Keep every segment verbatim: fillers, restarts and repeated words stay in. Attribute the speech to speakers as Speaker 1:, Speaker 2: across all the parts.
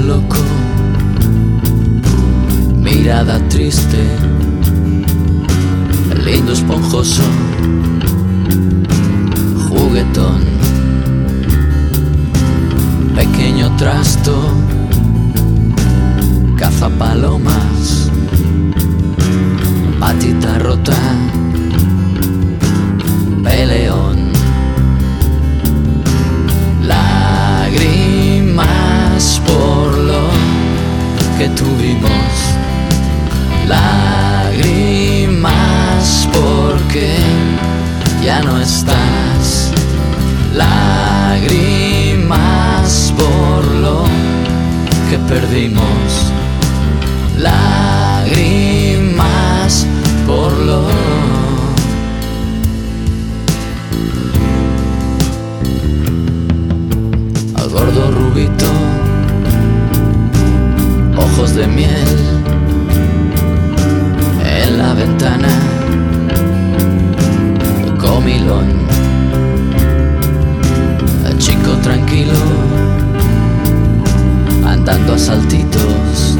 Speaker 1: loco, mirada triste, lindo esponjoso, juguetón, pequeño trasto, cazapalomas, patita rota, peleón, lágrimas por lo que tuvimos, lágrimas porque ya no estás, lágrimas por lo que perdimos, lágrimas por lo al gordo rubito, ojos de miel en la ventana, comilón, chico tranquilo, andando a saltitos,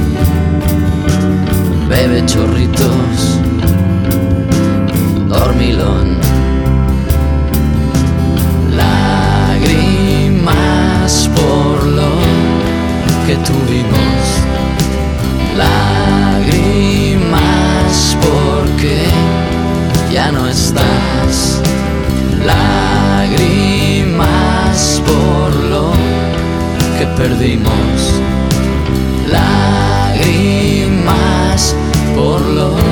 Speaker 1: bebe chorritos, dormilón, lágrimas por lo que tuvimos, lágrimas porque ya no estás, lágrimas por lo que perdimos, lágrimas por lo